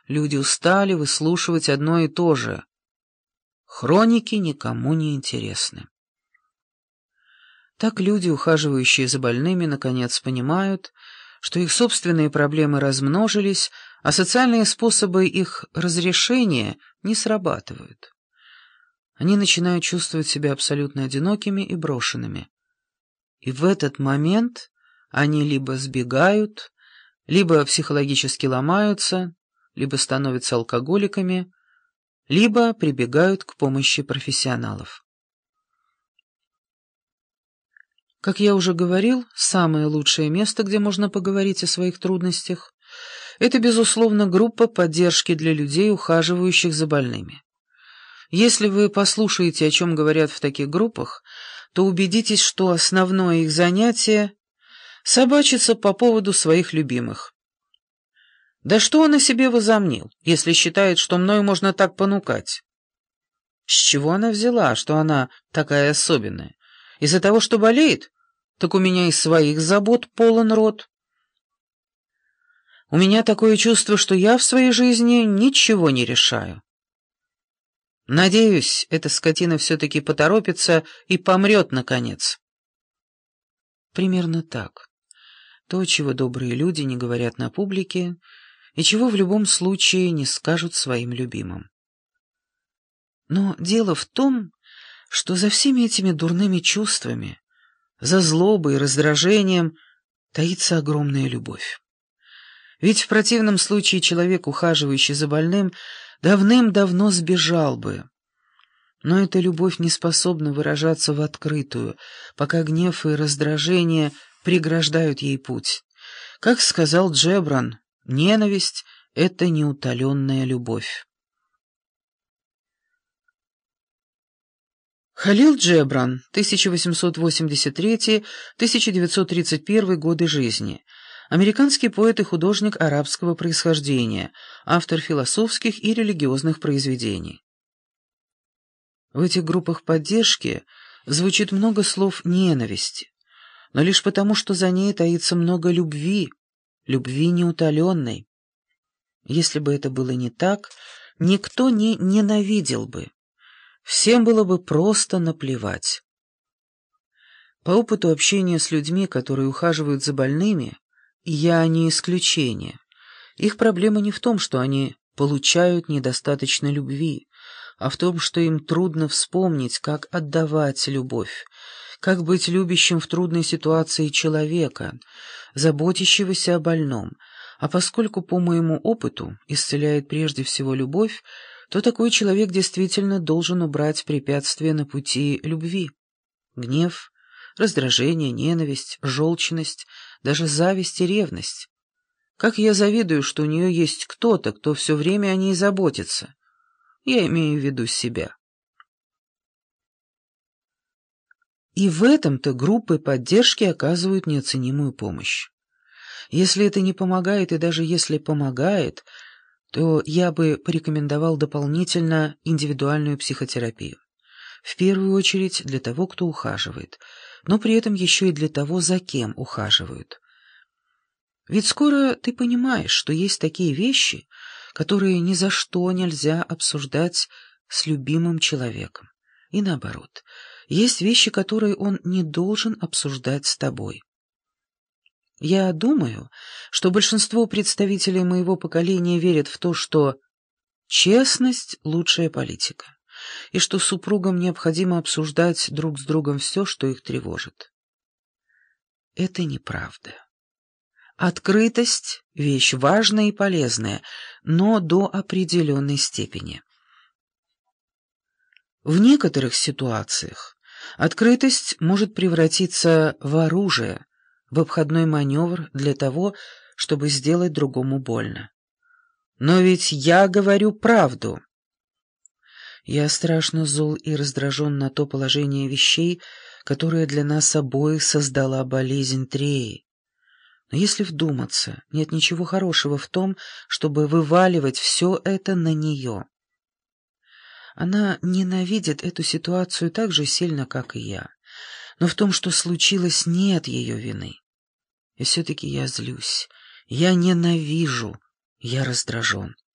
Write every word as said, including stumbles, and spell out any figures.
Люди устали выслушивать одно и то же. Хроники никому не интересны. Так люди, ухаживающие за больными, наконец понимают, что их собственные проблемы размножились, а социальные способы их разрешения не срабатывают. Они начинают чувствовать себя абсолютно одинокими и брошенными. И в этот момент они либо сбегают, либо психологически ломаются, либо становятся алкоголиками, либо прибегают к помощи профессионалов. Как я уже говорил, самое лучшее место, где можно поговорить о своих трудностях, это, безусловно, группа поддержки для людей, ухаживающих за больными. Если вы послушаете, о чем говорят в таких группах, то убедитесь, что основное их занятие — собачиться по поводу своих любимых. Да что он о себе возомнил, если считает, что мною можно так понукать? С чего она взяла, что она такая особенная? Из-за того, что болеет? Так у меня из своих забот полон рот. У меня такое чувство, что я в своей жизни ничего не решаю. Надеюсь, эта скотина все-таки поторопится и помрет, наконец. Примерно так. То, чего добрые люди не говорят на публике, и чего в любом случае не скажут своим любимым. Но дело в том, что за всеми этими дурными чувствами, за злобой и раздражением таится огромная любовь. Ведь в противном случае человек, ухаживающий за больным, давным-давно сбежал бы. Но эта любовь не способна выражаться в открытую, пока гнев и раздражение преграждают ей путь. Как сказал Джебран, ненависть — это неутоленная любовь. Халил Джебран, тысяча восемьсот восемьдесят третий — тысяча девятьсот тридцать первый годы жизни. Американский поэт и художник арабского происхождения, автор философских и религиозных произведений. В этих группах поддержки звучит много слов ненависти, но лишь потому, что за ней таится много любви, любви неутоленной. Если бы это было не так, никто не ненавидел бы. Всем было бы просто наплевать. По опыту общения с людьми, которые ухаживают за больными, я не исключение. Их проблема не в том, что они получают недостаточно любви, а в том, что им трудно вспомнить, как отдавать любовь, как быть любящим в трудной ситуации человека, заботящегося о больном. А поскольку, по моему опыту, исцеляет прежде всего любовь, то такой человек действительно должен убрать препятствия на пути любви. Гнев, раздражение, ненависть, желчность, даже зависть и ревность. Как я завидую, что у нее есть кто-то, кто все время о ней заботится. Я имею в виду себя. И в этом-то группы поддержки оказывают неоценимую помощь. Если это не помогает, и даже если помогает, то я бы порекомендовал дополнительно индивидуальную психотерапию. В первую очередь для того, кто ухаживает, но при этом еще и для того, за кем ухаживают. Ведь скоро ты понимаешь, что есть такие вещи, которые ни за что нельзя обсуждать с любимым человеком. И наоборот, есть вещи, которые он не должен обсуждать с тобой. Я думаю, что большинство представителей моего поколения верят в то, что честность — лучшая политика, и что супругам необходимо обсуждать друг с другом все, что их тревожит. Это неправда. Открытость — вещь важная и полезная, но до определенной степени. В некоторых ситуациях открытость может превратиться в оружие, в обходной маневр для того, чтобы сделать другому больно. Но ведь я говорю правду. Я страшно зол и раздражен на то положение вещей, которое для нас обоих создала болезнь Треи. Но если вдуматься, нет ничего хорошего в том, чтобы вываливать все это на нее. Она ненавидит эту ситуацию так же сильно, как и я. Но в том, что случилось, нет ее вины. И все-таки я злюсь, я ненавижу, я раздражен.